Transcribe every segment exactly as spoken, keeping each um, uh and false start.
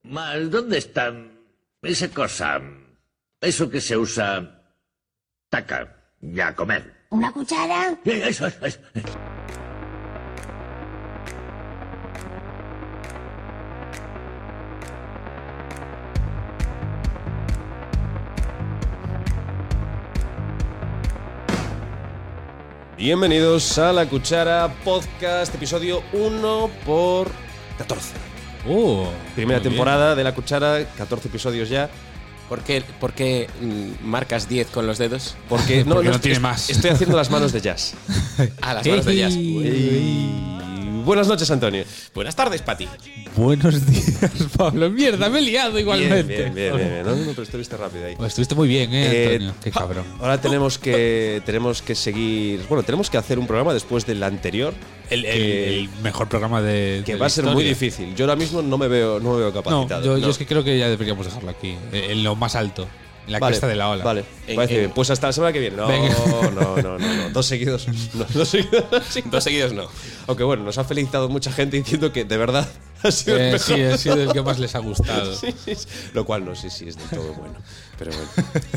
Mal, ¿dónde está esa cosa? Eso que se usa... Taca, ya comer. ¿Una cuchara? Eso, eso, eso. Bienvenidos a La Cuchara Podcast, episodio uno por catorce. Uh, Primera temporada de La Cuchara, catorce episodios ya. ¿Por qué, por qué mm, marcas diez con los dedos? Porque no, Porque no no tiene es- más. Estoy haciendo las manos de jazz. Ah, las manos de jazz. Y... Buenas noches, Antonio. Buenas tardes, Pati. Buenos días, Pablo. Mierda, me he liado igualmente. Bien, bien, bien, bien. No, no, pero estuviste rápido ahí. Pues estuviste muy bien, eh, Eh, Antonio. Qué cabrón. Ahora tenemos que tenemos que seguir. Bueno, tenemos que hacer un programa después del anterior. El, el- que- el mejor programa de. Que de va a la ser muy historia. difícil. Yo ahora mismo no me veo, no me veo No, capacitado. yo, yo No. es que creo que ya deberíamos dejarlo aquí. eh, En lo más alto. En la Vale, cresta de la ola. Vale, En- parece en- bien. Pues hasta la semana que viene. No, Venga. no, no, no, no. Dos seguidos. No, dos seguidos. sí. Dos seguidos no. Aunque bueno, nos ha felicitado mucha gente diciendo que de verdad ha sido el Eh, mejor. sí, ha sido el que más les ha gustado. Sí, sí, sí. Lo cual no sé si es del todo bueno. Pero bueno.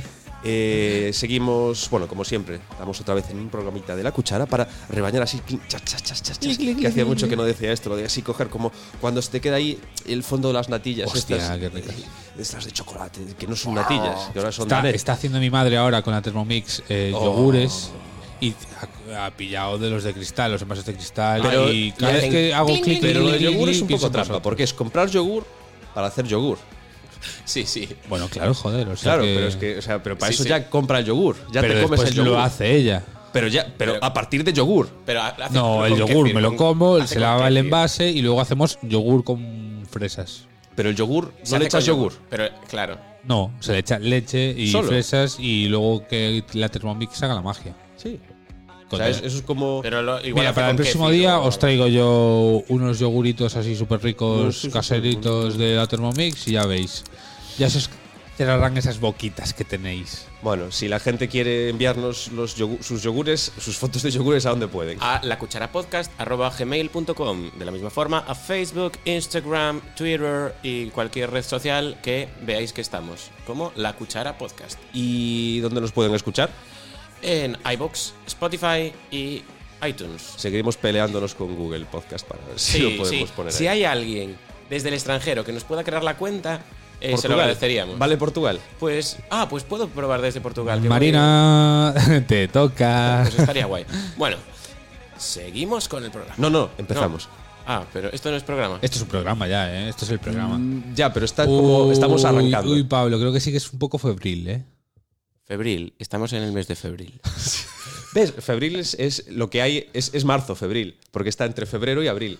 Eh, seguimos, bueno, como siempre, estamos otra vez en un programita de La Cuchara para rebañar así, clink, chas, chas, chas, chas, chas, que hacía mucho que no decía esto, lo de así coger como cuando se te queda ahí el fondo de las natillas, Hostia, estas, qué ricas. estas de chocolate, que no son natillas, que ahora son Está, Danet. está haciendo mi madre ahora con la Thermomix eh, Oh. yogures. Y ha, ha pillado de los de cristal, los envases de cristal. Pero- y cada y vez hacen que hago clink, clic, clink, Pero clic, el clic, yogur es clic, un pienso poco en trampa, vosotros. porque es comprar yogur para hacer yogur. Sí, sí. Bueno, claro, joder. O sea Claro, que- pero es que, o sea, pero para Sí, eso sí. ya compra el yogur, ya pero te comes después el yogur. lo hace ella. Pero ya, pero, Pero- a partir de yogur. Pero hace- No, pero el con yogur kéfir, me lo con- como, hace se con lava el kéfir. envase y luego hacemos yogur con fresas. Pero el yogur, Se no le hace con echas yogur. Pero, claro. No, se le echa leche y ¿Solo? fresas y luego que la Thermomix haga la magia. Sí. O Coño. sea, es- eso es como. Pero lo, igual Mira, hace para el con próximo kéfir día o- os traigo yo unos yoguritos así súper ricos, No, sí, sí, caseritos de la Thermomix y ya veis. Ya se os cerrarán esas boquitas que tenéis. Bueno, si la gente quiere enviarnos los yogu- sus yogures, sus fotos de yogures, ¿a dónde pueden? a lacucharapodcast arroba gmail punto com. De la misma forma a Facebook, Instagram, Twitter y cualquier red social que veáis que estamos, como La Cuchara Podcast. ¿Y dónde nos pueden escuchar? En iVoox, Spotify y iTunes. Seguiremos peleándonos con Google Podcast para ver si Sí, lo podemos sí. poner Si ahí. hay alguien desde el extranjero que nos pueda crear la cuenta, eh, se lo Portugal. agradeceríamos. Vale, Portugal. Pues, ah, pues puedo probar desde Portugal. que Marina, te toca. voy- Pues estaría guay. Bueno, seguimos con el programa. No, no, empezamos. Ah, pero esto no es programa. Esto es un programa ya, ¿eh? Esto es el programa. Mm, ya, pero está como. Estamos Uy, arrancando. Uy, Pablo, creo que sí que es un poco febril, ¿eh? Febril, estamos en el mes de febril. ¿Ves? Febril es, es lo que hay. Es, es marzo, febril. Porque está entre febrero y abril.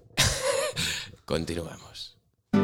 Continuamos.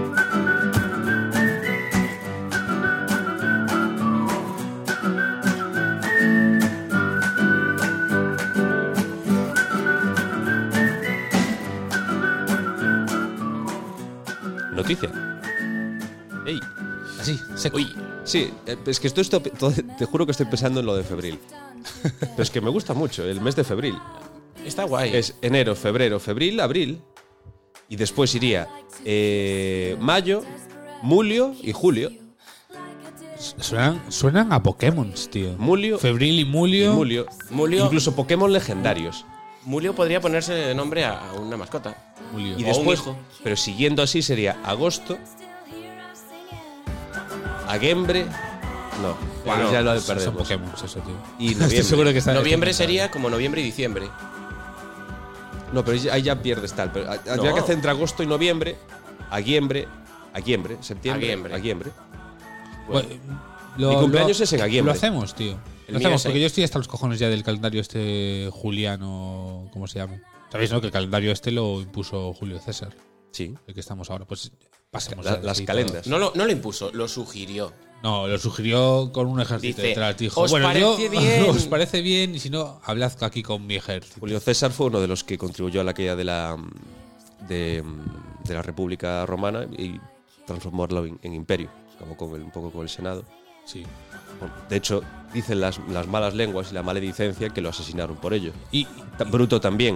Noticia. Ey. Así, seco. Uy, Sí, eh, es que esto, esto- todo- te juro que estoy pensando en lo de febril. Pero es que me gusta mucho el mes de febril. está guay. Es enero, febrero, febril, abril. Y después iría eh, mayo, mulio y julio. Suenan, suenan a Pokémon, tío. Mulio Febril y y Mulio. mulio. Mulio, Incluso Pokémon legendarios. Mulio podría ponerse de nombre a a una mascota. Mulio. Y O después, un hijo. pero siguiendo así sería agosto, aguembre. No, Bueno, ya lo Son perdemos. Pokémon, eso, tío. Y Estoy noviembre. seguro que está. Noviembre está sería como noviembre y diciembre. No, pero ahí ya- ahí ya pierdes tal. Pero habría No. que hacer entre agosto y noviembre, aguiembre, aguiembre, septiembre, Aguiembre. aguiembre. Bueno, lo- Mi cumpleaños lo- es en aguiembre. Lo hacemos, tío. El Lo mío hacemos es porque en- yo estoy hasta los cojones ya del calendario este juliano, ¿cómo se llama? ¿Sabéis, no? Que el calendario este lo impuso Julio César, Sí. el que estamos ahora. Pues pasemos La- a- las así calendas. todo. No lo, no lo impuso, lo sugirió. No, lo sugirió con un ejército Dice, detrás. Dijo, ¿os bueno, yo- parece bien? ¿os parece bien? Y si no, hablad aquí con mi ejército. Julio César fue uno de los que contribuyó a la caída de la de, de la República Romana y transformarlo en, en imperio, como con el- un poco con el Senado. Sí. Bueno, de hecho, dicen las, las malas lenguas y la maledicencia que lo asesinaron por ello. Y, Ta- Bruto también.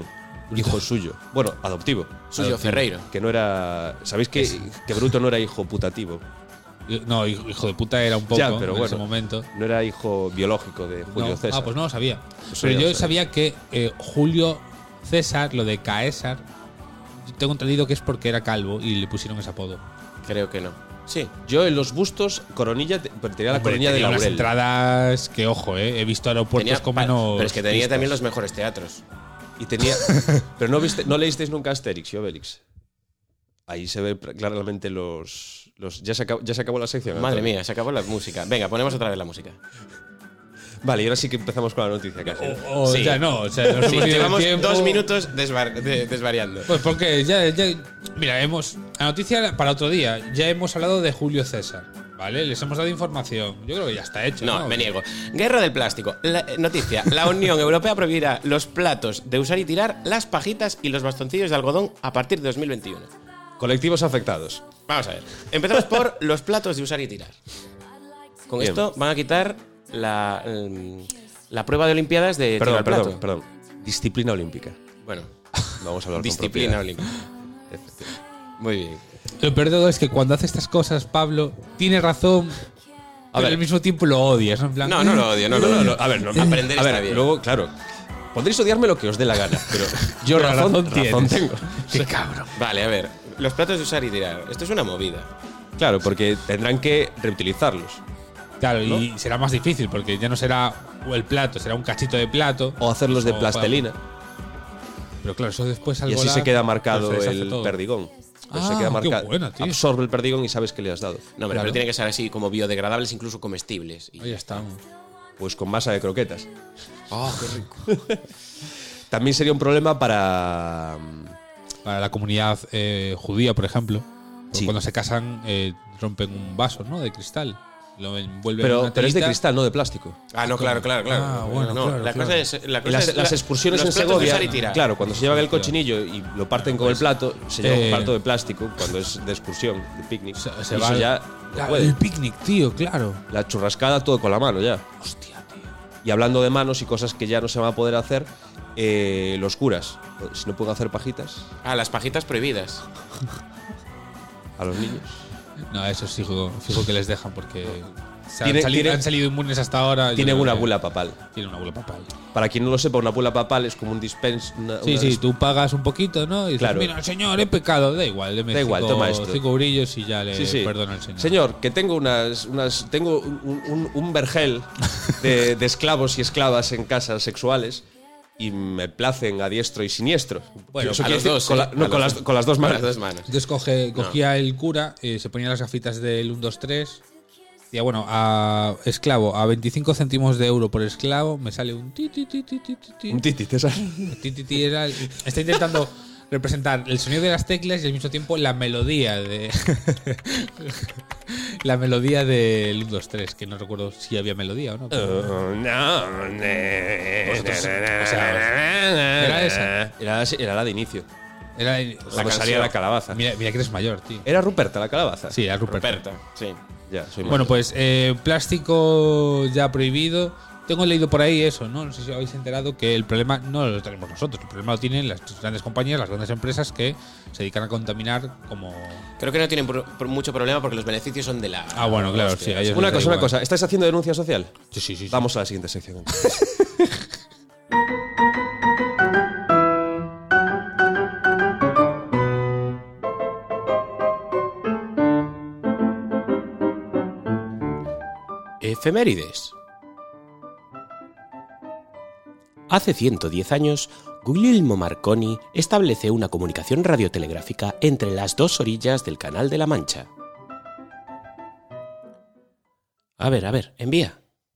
hijo suyo. Bueno, adoptivo. Suyo Adoptivo. Ferreiro. Que no era. ¿Sabéis que, que Bruto no era hijo putativo? No, hijo de puta era un poco Ya, pero en bueno, ese momento. No era hijo biológico de Julio No. César. Ah, pues no lo sabía. Eso Pero ya yo lo sabía que eh, Julio César, lo de Caesar, tengo entendido que es porque era calvo y le pusieron ese apodo. Creo que no. Sí. Yo en los bustos, coronilla, te- pero tenía la Hombre, coronilla de tenía unas laurel. entradas que, ojo, eh, he visto aeropuertos Tenía- con pa- menos. pero es que tenía pistas. también los mejores teatros. Y tenía. Pero no viste, no leísteis nunca Asterix y Obelix. Ahí se ve pr- claramente los. los ya, se acabó, ya se acabó la sección. Madre ¿no? mía, se acabó la música. Venga, ponemos otra vez la música. Vale, y ahora sí que empezamos con la noticia casi. ¿no? O, o Sí. ya no, o sea, nos Sí, hemos ido de llevamos tiempo. dos minutos desvar- de- desvariando. Pues porque ya, ya. Mira, hemos. La noticia para otro día. Ya hemos hablado de Julio César. ¿Vale? Les hemos dado información. Yo creo que ya está hecho. No, No, me niego. Guerra del plástico. La- eh, noticia. La Unión Europea prohibirá los platos de usar y tirar, las pajitas y los bastoncillos de algodón a partir de dos mil veintiuno. Colectivos afectados. Vamos a ver. Empezamos por los platos de usar y tirar. Con Bien. esto van a quitar la, mm, la prueba de Olimpiadas de Perdón, tirar plato. perdón, perdón. Disciplina olímpica. Bueno, Vamos a hablar disciplina con olímpica. Muy bien. Lo peor de todo es que cuando hace estas cosas, Pablo tiene razón. Pero ver. al mismo tiempo lo odias, ¿no? En plan, No, no lo odio, no lo odio. A ver, no, Aprender a ver, está bien. luego, claro, podréis odiarme lo que os dé la gana, pero yo Pero razón, razón razón, tienes. tengo. Qué cabrón. Vale, a ver. Los platos de usar y tirar. Esto es una movida. Claro, porque tendrán que reutilizarlos. Claro, y será más difícil porque ya no será el plato, será un cachito de plato. O hacerlos de O plastelina. Pero claro, eso después al Y así volar, se queda marcado pues se deshace el todo. perdigón. Pues se Ah, queda qué marcado. buena, tío. Absorbe el perdigón y sabes que le has dado. No, hombre, Claro. pero tiene que ser así como biodegradables, incluso comestibles. Y- Ahí estamos. Pues con masa de croquetas. ¡Oh, qué rico! También sería un problema para. Para la comunidad eh, judía, por ejemplo. Porque Sí. Cuando se casan, eh, rompen un vaso, ¿no? De cristal. Lo envuelven en Pero, una pero es de telita. cristal, no de plástico. Ah, no, claro, claro, claro. Ah, bueno, no, claro, la claro. cosa es. La Y cosa las, es las la- excursiones los en platos de Segovia, usar y tirar. claro, cuando se llevan el Claro. cochinillo y lo parten con el plato, se lleva Eh, un plato de plástico cuando es de excursión, de picnic. Se, Y se eso va ya Ah, no puede. el picnic, tío, claro. La churrascada todo con la mano ya. Hostia, tío. Y hablando de manos y cosas que ya no se van a poder hacer, eh, los curas, si no pueden hacer pajitas Ah, las pajitas prohibidas. a los niños. No, eso sí, fijo, fijo que les dejan porque se Tiene- han, salido, tiene- han salido inmunes hasta ahora. Yo Tienen creo una que bula papal. Tienen una bula papal. Para quien no lo sepa, una bula papal es como un dispens. Una, Sí, una- sí, tú pagas un poquito, ¿no? Y dices, Claro. mira, señor, he pecado. Da igual, deme Da igual, cinco, toma esto. cinco brillos y ya le Sí, sí. perdono al señor. Señor, que tengo unas, unas tengo un, un- un vergel de, de esclavos y esclavas en casas sexuales y me placen a diestro y siniestro. Bueno, Eso a quiere los decir dos, con, ¿eh? la- A no, los con, las, dos. con las dos Con manos. las dos manos. Entonces coge, cogía el cura, eh, se ponía las gafitas del uno, dos, tres. Decía, bueno, a esclavo, a veinticinco céntimos de euro por esclavo, me sale un ti, ti, ti, ti, ti, ti, ti. Un titi, César. Ti, ti, ti, era el- está intentando representar el sonido de las teclas y al mismo tiempo la melodía de. la melodía del uno, dos, tres, que no recuerdo si había melodía o no. pero- Oh, no, Vosotros, o sea, ¿era esa? Era, era la de inicio. Era, Cuando canción. salía la calabaza. mira, mira que eres mayor, tío. ¿Era Ruperta la calabaza? Sí, era Rupert. Ruperta, sí. Ya, soy Bueno, mayor. pues eh, plástico ya prohibido. Tengo leído por ahí eso, ¿no? No sé si os habéis enterado que el problema no lo tenemos nosotros. El problema lo tienen las grandes compañías, las grandes empresas que se dedican a contaminar como. Creo que no tienen pro- pro- mucho problema porque los beneficios son de la. Ah, bueno, claro, hostia. sí. a ellos Una les da cosa, una igual. cosa. ¿Estáis haciendo denuncia social? Sí, sí, sí. sí. Vamos a la siguiente sección. Efemérides. Hace ciento diez años, Guglielmo Marconi establece una comunicación radiotelegráfica entre las dos orillas del Canal de la Mancha. A ver, a ver, envía.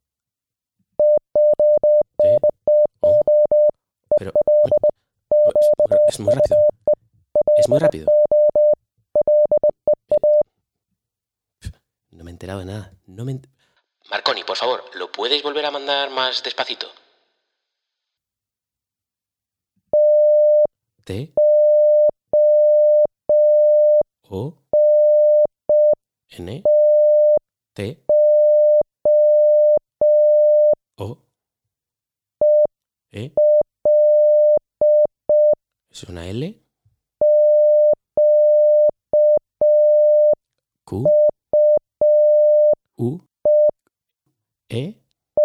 Sí. Oh. Pero... Es muy rápido. Es muy rápido. No me he enterado de nada. No me he ent- Marconi, por favor, ¿lo puedes volver a mandar más despacito? T O N T O E Es una L. Q. U. E.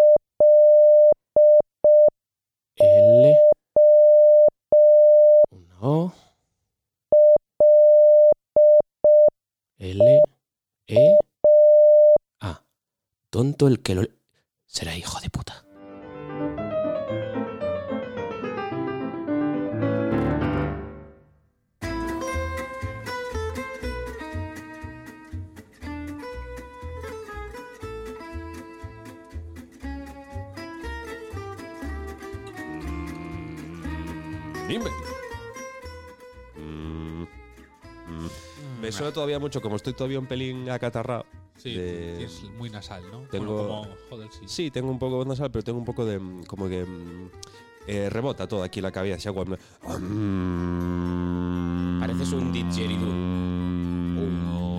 L. Una O. L. E. A. Tonto el que lo... Será hijo de puta. Dime. Mm, mm. Me suena todavía mucho, como estoy todavía un pelín acatarrado. Sí, de- es muy nasal, ¿no? Tengo- Bueno, como, joder, sí. Sí, tengo un poco de nasal, pero tengo un poco de. mm, Como que. mm, eh, rebota todo aquí en la cabeza. Si hago. mm, Pareces un didgeridoo.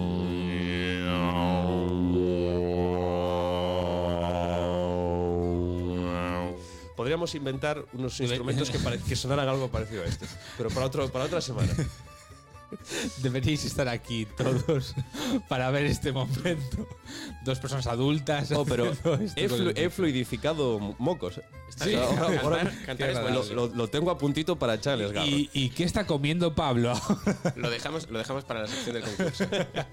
Podríamos inventar unos instrumentos que, pare- que sonaran algo parecido a este. Pero para, otro, para otra semana. Deberíais estar aquí todos para ver este momento. Dos personas adultas. Oh, pero haciendo esto he, con flu- el- he fluidificado mocos. ¿eh? Está Sí, bien. ahora- Cantar- ahora- cantar es lo, buenísimo. lo- lo tengo a puntito para echarles garra. ¿Y, ¿Y qué está comiendo Pablo? Lo dejamos, lo dejamos para la sección del concurso.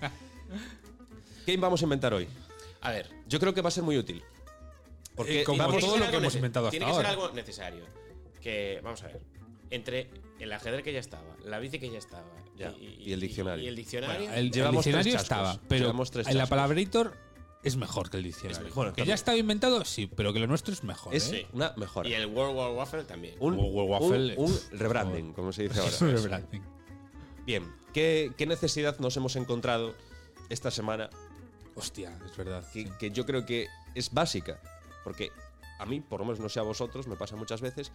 ¿Qué vamos a inventar hoy? A ver. Yo creo que va a ser muy útil. Porque Eh, como vamos, tiene todo ser lo algo que hemos nece- inventado hasta Tiene que ahora. ser algo necesario. Que, vamos a ver. Entre el ajedrez que ya estaba, la bici que ya estaba Ya, y, y el diccionario. Y el diccionario. Bueno, el, Llevamos el diccionario tres chascos. estaba, pero Llevamos tres en la chascos. palabrator es mejor que el diccionario. Es mejor. que ya estaba inventado, sí, pero que lo nuestro es mejor. es ¿eh? una mejora. Y el World War Waffle también. un, World Waffle un- un es- rebranding, como se dice ahora. Es un rebranding. Bien, ¿qué, qué necesidad nos hemos encontrado esta semana Hostia, es verdad. que, sí. que yo creo que es básica? Porque a mí, por lo menos no sé a vosotros, me pasa muchas veces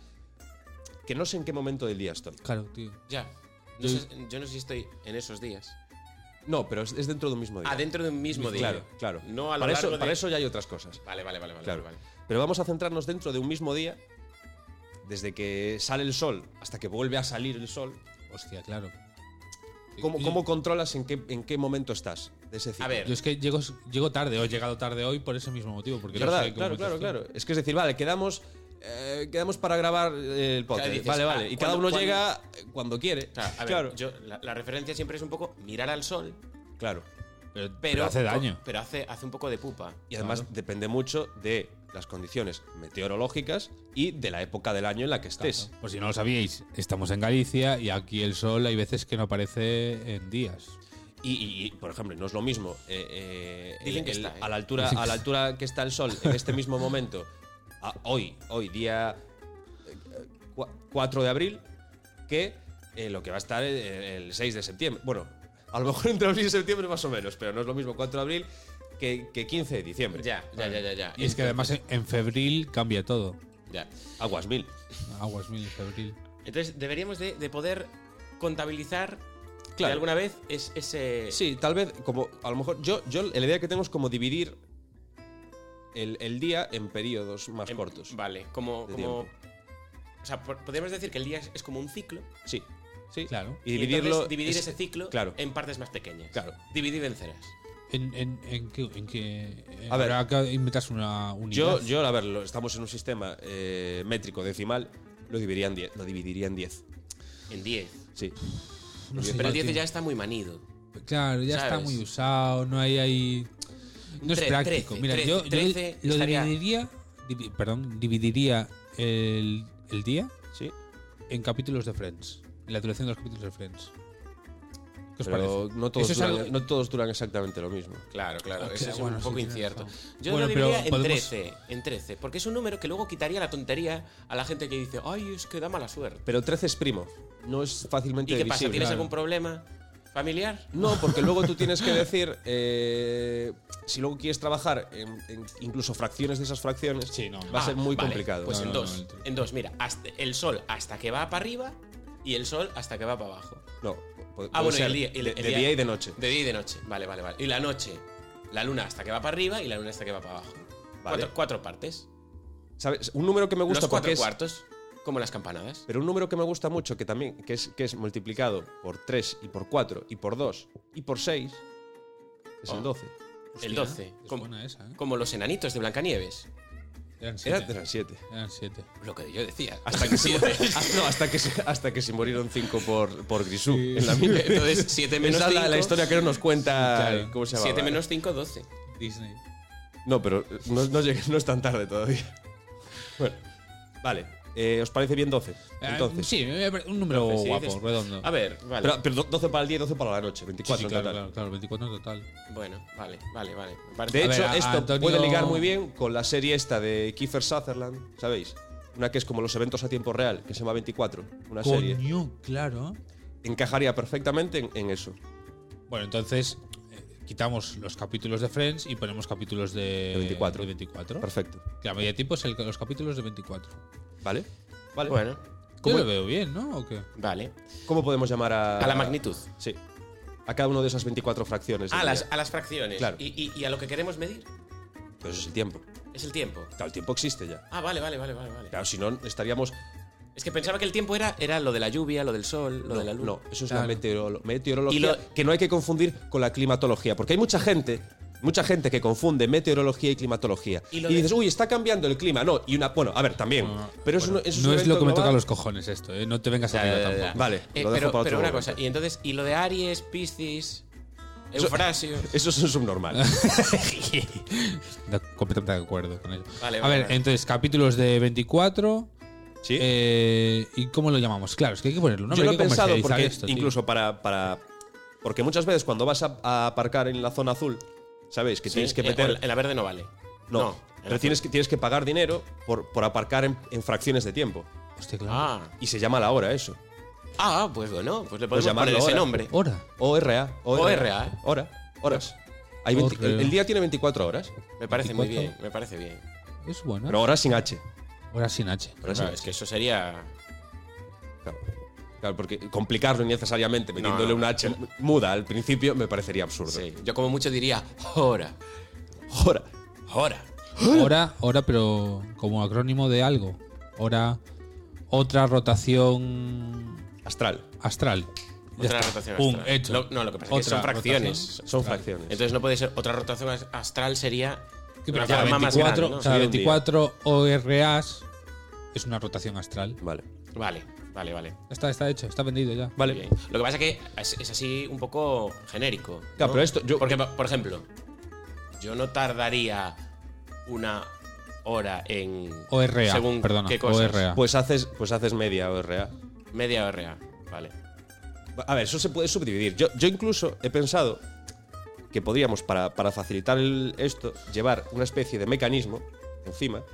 que no sé en qué momento del día estoy. Claro, tío. Ya. No sé- yo no sé si estoy en esos días. No, pero es, es dentro de un mismo día. Ah, dentro de un mismo día. Claro, claro. No a lo para, largo eso, de- para eso ya hay otras cosas. Vale, vale, vale, vale. Claro. vale. Pero vamos a centrarnos dentro de un mismo día, desde que sale el sol hasta que vuelve a salir el sol. Hostia, claro. ¿Cómo, Y- cómo controlas en qué, en qué momento estás de ese ciclo? A ver. Yo es que llego, llego tarde, o he llegado tarde hoy por ese mismo motivo. Porque no ¿Verdad? sé en qué Claro, momento claro, estoy. claro. Es que es decir, vale, quedamos, eh, quedamos para grabar el podcast. Claro, dices, vale, vale. ah, y cada ¿cuándo- uno cuándo? llega cuando quiere. Claro, a ver, claro. yo, la, la referencia siempre es un poco mirar al sol, Claro. Pero, pero, pero hace daño. Pero hace, hace un poco de pupa. Y además Claro. depende mucho de las condiciones meteorológicas y de la época del año en la que estés. Por si no lo sabíais, estamos en Galicia y aquí el sol hay veces que no aparece en días. Y, y- y, por ejemplo, no es lo mismo eh, eh, Dicen el- que el- está, ¿eh? a la altura Dicen que a la altura que está el sol en este mismo momento, a- hoy, hoy día eh, cua- cuatro de abril, que eh, lo que va a estar el, el seis de septiembre. Bueno, a lo mejor entre abril y septiembre más o menos, pero no es lo mismo cuatro de abril que, que quince de diciembre. Ya, ya, ya, ya, ya. Y es que además en, en febril cambia todo. Ya. Aguas mil. Aguas mil, febril. Entonces deberíamos de, de poder contabilizar Claro. de alguna vez es, ese. Sí, tal vez, como a lo mejor yo, yo la idea que tengo es como dividir el, el día en periodos más en- cortos. Vale, como. de como tiempo. o sea, po- podríamos decir que el día es, es como un ciclo. Sí, sí. Claro. Y Y dividirlo. entonces dividir es- ese ciclo claro. en partes más pequeñas. Claro. Dividir vencerás. ¿En, en, en qué? En qué eh, A ver. habrá que inventarse una unidad. Yo, yo, a ver, lo- estamos en un sistema eh, métrico decimal, lo dividiría en diez. Lo dividiría en diez. En diez. Sí. No sé, Pero el tío. diez ya está muy manido. Claro, ya está ¿sabes? muy usado, no hay ahí. No es Tre- práctico. trece, Mira, trece, yo, yo trece lo estaría- dividiría. divi- perdón, dividiría el, el día Sí. en capítulos de Friends. La duración de los capítulos de Friends. ¿Qué os Pero parece? no todos, Eso es duran, algo- no todos duran exactamente lo mismo. Claro, claro. Ok, Eso es bueno, un poco sí, tienes incierto. razón. Yo Bueno, lo pero dividiría en podemos- trece. En trece. Porque es un número que luego quitaría la tontería a la gente que dice, ay, es que da mala suerte. Pero trece es primo. No es fácilmente ¿Y qué pasa? divisible. ¿Tienes claro. algún problema familiar? No, porque luego tú tienes que decir, eh, si luego quieres trabajar en, en incluso fracciones de esas fracciones, Sí, no. va a Ah, ser muy vale, complicado. Pues No, en no, dos. no, no. En dos, mira, hasta el sol hasta que va para arriba y el sol hasta que va para abajo. No, puede, Ah, puede bueno, y ser el día. y el- de, el de día- día y de noche. De día y de noche. Vale, vale, vale. Y la noche, la luna hasta que va para arriba y la luna hasta que va para abajo. Vale. Cuatro, cuatro partes. ¿Sabes? Un número que me gusta Los cuatro porque es, cuartos. como las campanadas. Pero un número que me gusta mucho, que también que es, que es multiplicado por tres y por cuatro y por dos y por seis, es Oh. el doce. El doce. Es Como, buena esa, ¿eh? como los enanitos de Blancanieves. Eran siete. Era, eran siete. Eran siete. Lo que yo decía. Hasta que, se, hasta, no, hasta, que se, hasta que se murieron cinco por, por Grisú en la mina. Entonces, siete menos Esa es la, cinco. la historia que no nos cuenta. Claro. ¿Cómo se llama? siete menos cinco, doce. Disney. No, pero no, no, llegué- no es tan tarde todavía. Bueno, vale. Eh, ¿Os parece bien doce? Entonces. Eh, sí, me parece un número Entonces, sí, guapo, dices- redondo. A ver, vale. Pero, pero do- doce para el día y doce para la noche. Sí, veinticuatro sí, en claro, total. claro, claro, veinticuatro en total. Bueno, vale, vale, vale. Me parece- De A hecho, ver, a- esto Antonio- puede ligar muy bien con la serie esta de Kiefer Sutherland, ¿sabéis? Una que es como los eventos a tiempo real, que se llama veinticuatro. Una serie. Coño, claro. Encajaría perfectamente en, en eso. Bueno, entonces eh, quitamos los capítulos de Friends y ponemos capítulos de, De veinticuatro. de veinticuatro. Perfecto. Que la media de tiempo es el- los capítulos de veinticuatro. ¿Vale? Vale. Bueno, Yo ¿Cómo- lo veo bien, ¿no? ¿O qué? vale. ¿Cómo podemos llamar a. A la magnitud. Sí. A cada una de esas veinticuatro fracciones. del A las, día. a las fracciones. Claro. Y, y- y a lo que queremos medir Pues es el tiempo. es el tiempo. Claro, el tiempo existe ya. Ah, vale, vale, vale, vale. vale. Claro, si no, estaríamos. Es que pensaba que el tiempo era, era lo de la lluvia, lo del sol, lo no, de la luz. no, eso es Claro. la meteorolo- meteorología. Y lo- Que no hay que confundir con la climatología. Porque hay mucha gente. Mucha gente que confunde meteorología y climatología. Y Y, lo de- dices, uy, está cambiando el clima. No, y una. Bueno, a ver, también. pero eso no, eso No un es lo evento que me global. toca los cojones esto, ¿eh? No te vengas Ya, arriba ya, ya, tampoco. ya. Vale, Eh, lo dejo pero para otro pero una momento. cosa, y entonces, y lo de Aries, Piscis, Eso- Eufrasio. Eso es un subnormal. De- completamente de acuerdo con ello. Vale, A vale, ver, vale. entonces, capítulos de veinticuatro. Sí. Eh, ¿Y cómo lo llamamos? Claro, es que hay que ponerlo. ¿no? Yo lo Hay he que pensado comercializar porque esto, tío. incluso para, para. Porque muchas veces cuando vas a, a aparcar en la zona azul, ¿sabéis? Que Sí, tienes que eh, meter. o en la verde no vale. no, en pero la tienes que, tienes que pagar dinero por, por aparcar en, en fracciones de tiempo. Hostia, claro. Ah, Y se llama la hora eso. ah, pues bueno, pues le Pues podemos llamarlo poner ese hora. nombre. Hora. O R A. O R A. Hora. Horas. Hay veinte- Hora. el, el día tiene veinticuatro horas. Me parece muy veinticuatro. bien, me parece bien. Es buena. Pero horas sin H. Hora sin H. Horas Claro, sin es H. que eso sería. Claro. Claro, porque complicarlo innecesariamente metiéndole no, una H muda al principio me parecería absurdo. Sí, yo como mucho diría hora. Hora. Hora. Hora, hora, pero como acrónimo de algo. Hora, otra rotación Astral. astral. Ya Otra está. rotación Pum, astral. hecho. Lo- no, lo que pasa es que Otra son fracciones. rotación. Son fracciones. Entonces no puede ser otra rotación as- astral, sería ¿Qué una pero cada forma más veinticuatro, grande, ¿no? cada Sí, un día. veinticuatro O R As es una rotación astral. Vale. Vale, vale, vale. Ya está, está hecho, está vendido ya. Vale. Bien. Lo que pasa es que es, es así un poco genérico. Claro, ¿no? pero esto- yo- Porque, por ejemplo, yo no tardaría una hora en. O R A, según perdona, qué cosas. O R A. Pues haces, pues haces media O R A. Media O R A. Vale. A ver, eso se puede subdividir. Yo, yo incluso he pensado que podríamos, para, para facilitar el- esto, llevar una especie de mecanismo encima,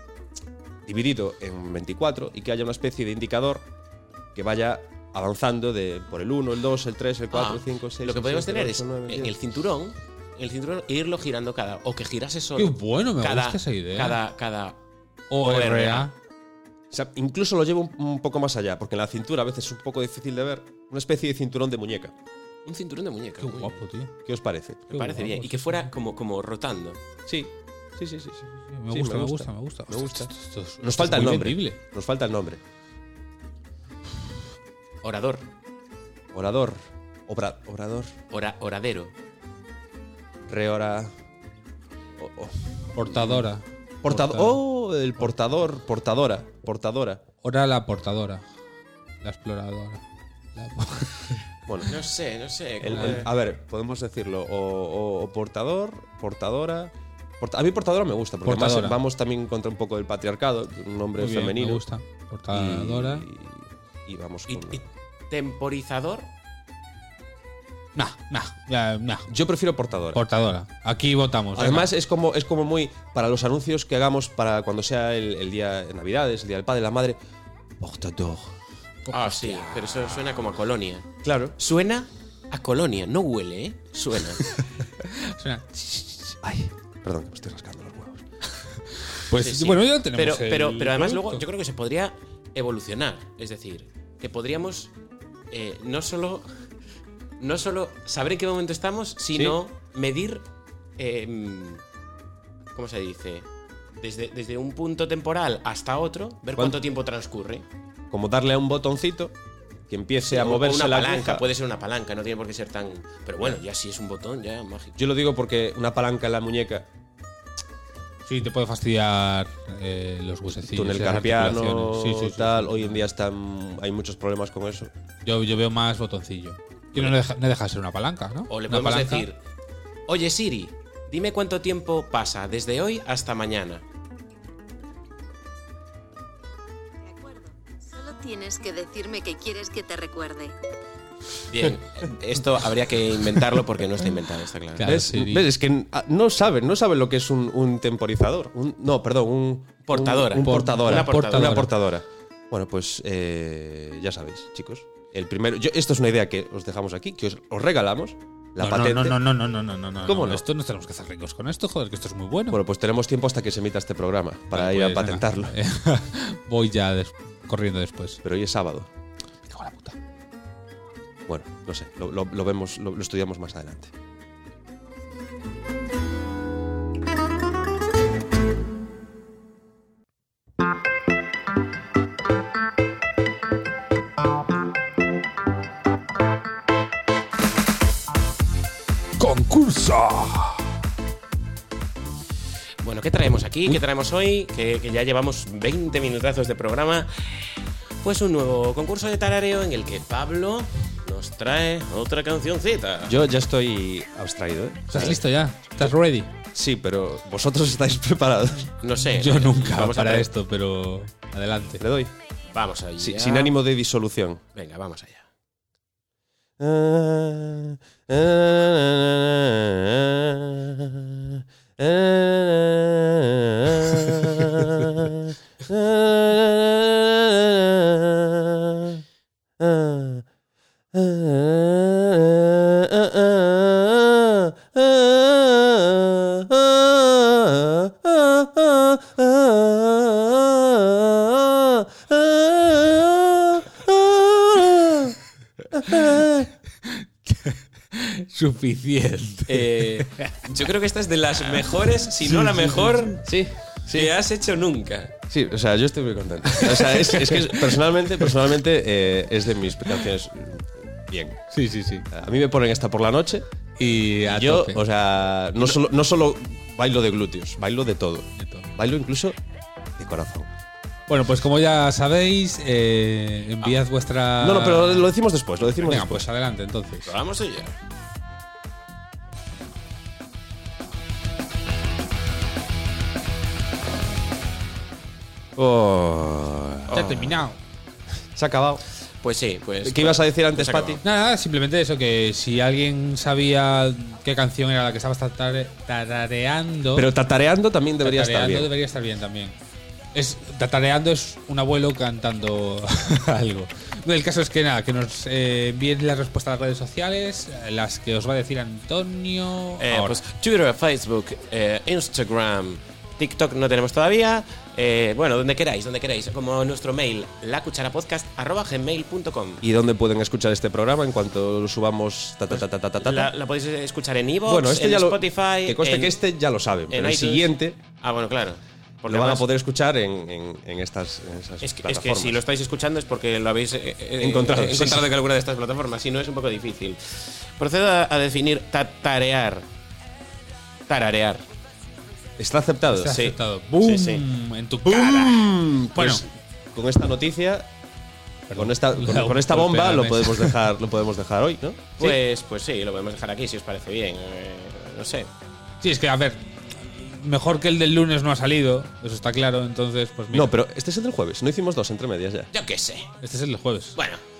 dividido en veinticuatro, y que haya una especie de indicador que vaya avanzando de por el uno, el dos, el tres, el cuatro, Ah, el cinco, el seis. Lo que el podemos siete, tener el es ocho, el nueve, el en diez. el cinturón. En el cinturón e irlo girando cada. O que girase solo. Qué bueno, me cada, gusta esa idea. Cada. cada O R A. O sea, incluso lo llevo un, un poco más allá, porque en la cintura a veces es un poco difícil de ver. Una especie de cinturón de muñeca. un cinturón de muñeca. Qué muy guapo, bien. tío. ¿Qué os parece? Me parece guapo, bien. sí, Y que sí, fuera como, como rotando. Sí, sí, sí, sí. sí. Me Sí, gusta, me gusta, me gusta. Me gusta. Esto- esto- esto Nos es falta el muy nombre. vendible. Nos falta el nombre. Orador. Orador. Obra, orador. Ora, oradero. Reora. o- o- Portadora. Portador. Oh, el portador. Portadora. Portadora. Hora la portadora. La exploradora. La- Bueno, No sé, no sé. el- como- el- a ver, podemos decirlo. O, o- o portador, portadora. Porta- a mí portadora me gusta, porque Portadora. además vamos también contra un poco del patriarcado, un nombre Muy bien, femenino. me gusta. Portadora. Y, y vamos y, con. y temporizador. Nah, nah, ya, nah. Yo prefiero portadora. Portadora. Aquí votamos. Además, es como, es como muy. Para los anuncios que hagamos para cuando sea el, el día de Navidades, el día del padre, la madre. Portador. Ah, sí, pero eso suena como a colonia. Claro. Suena a colonia, no huele, ¿eh? Suena. venga. Suena- Ay, perdón, que me estoy rascando los huevos. Pues Sí, sí. bueno, ya tenemos. Pero, el pero, pero además luego producto. yo creo que se podría evolucionar. Es decir, que podríamos eh, no solo no solo saber en qué momento estamos, sino medir eh, ¿cómo se dice? desde, desde un punto temporal hasta otro, ver ¿Cuánto? cuánto tiempo transcurre. Como darle a un botoncito que empiece a O- o moverse una la palanca, aguja. puede ser una palanca, no tiene por qué ser tan. Pero bueno, ya si es un botón, ya mágico. Yo lo digo porque una palanca en la muñeca, Sí, te puede fastidiar eh, los huesecillos. túnel las carpiano, articulaciones. Sí, sí, sí, tal. sí. Hoy en día están, hay muchos problemas con eso. Yo, yo veo más botoncillo. Y no deja, no deja de ser una palanca, ¿no? O le Una podemos palanca. decir: Oye Siri, dime cuánto tiempo pasa desde hoy hasta mañana. De acuerdo. Solo tienes que decirme que quieres que te recuerde. Bien, esto habría que inventarlo porque no está inventado, está claro. Claro. ¿Ves? Siri. ¿Ves? Es que ah, no saben, no saben lo que es un, un temporizador. Un- no, perdón, un Portadora. Un, un Por- portadora. una portadora. Una portadora. Bueno, pues eh, ya sabéis, chicos. El primero, yo, esto es una idea que os dejamos aquí, que os, os regalamos. La no, patente. No, no, no, no, no, no, no, no. ¿Cómo no? Esto no tenemos que hacer ricos con esto, joder, que esto es muy bueno. Bueno, pues tenemos tiempo hasta que se emita este programa para Vale, ir a pues, patentarlo. venga. Voy ya des- corriendo después. Pero hoy es sábado. Me cago en la puta. Bueno, no sé, lo, lo- lo vemos, lo, lo estudiamos más adelante. ¡Concurso! Bueno, ¿qué traemos aquí? ¿Qué traemos hoy? Que, que ya llevamos veinte minutazos de programa. Pues un nuevo concurso de tarareo en el que Pablo nos trae otra cancioncita. Yo ya estoy abstraído, ¿eh? ¿Estás listo ya? ¿Estás ready? Sí, pero vosotros estáis preparados. No sé. Yo nunca Vamos a para pre- esto, pero adelante. Le doy. Vamos allá. Sí, sin ánimo de disolución. Venga, vamos allá. Suficiente. Eh, yo creo que esta es de las mejores, si no la mejor, Sí, que has hecho nunca. sí, o sea, yo estoy muy contento. O sea, es, es que es- personalmente, personalmente eh, es de mis canciones bien. Sí, sí, sí. A mí me ponen esta por la noche. Y a Yo, tope. o sea, no solo, no solo bailo de glúteos, bailo de todo. De todo. Bailo incluso de corazón. Bueno, pues como ya sabéis, eh, enviad vuestra. No, no, pero lo decimos después, lo decimos Venga, después. pues adelante entonces. Vamos allá. Oh, Ya he terminado. se ha acabado. Pues sí, pues. ¿Qué ibas a decir antes, pues acabó. Pati? Nada, simplemente eso, que si alguien sabía qué canción era la que estabas tatare- tarareando. Pero tatareando también debería estar tatareando bien. debería estar bien también. Es, tatareando es un abuelo cantando algo. El caso es que nada, que nos eh, envíen la respuesta a las redes sociales, eh, las que os va a decir Antonio. Eh, ahora. pues Twitter, Facebook, eh, Instagram, TikTok no tenemos todavía. Eh, bueno, donde queráis, donde queráis. Como nuestro mail, lacucharapodcast arroba gmail punto com. ¿Y dónde pueden escuchar este programa en cuanto lo subamos? Ta, ta, ta, ta, ta, ta, ta? La, la podéis escuchar en iVoox, bueno, este en ya lo. Spotify. Que conste en- que este ya lo saben, pero el iTunes. siguiente Ah, bueno, claro. Porque lo van a además- poder escuchar en, en, en estas, en esas Es que, es que plataformas. si lo estáis escuchando es porque lo habéis eh, eh, Encontrado, eh, sí, encontrado sí. en alguna de estas plataformas. Si no, es un poco difícil. Procedo a, a definir tatarear. Tararear. Está aceptado. Está sí. aceptado. ¡Boom! Sí, sí. En tu cara. Mm, Bueno. pues, con esta noticia, Perdón. con esta, con, La con esta golpea bomba la lo mesa. podemos dejar, lo podemos dejar hoy, ¿no? Pues, pues sí, lo podemos dejar aquí si os parece bien. Eh, no sé. Sí, es que a ver, mejor que el del lunes no ha salido, eso está claro, entonces pues mira. No, pero este es el del jueves. No hicimos dos entre medias ya. Yo qué sé. Este es el del jueves. Bueno,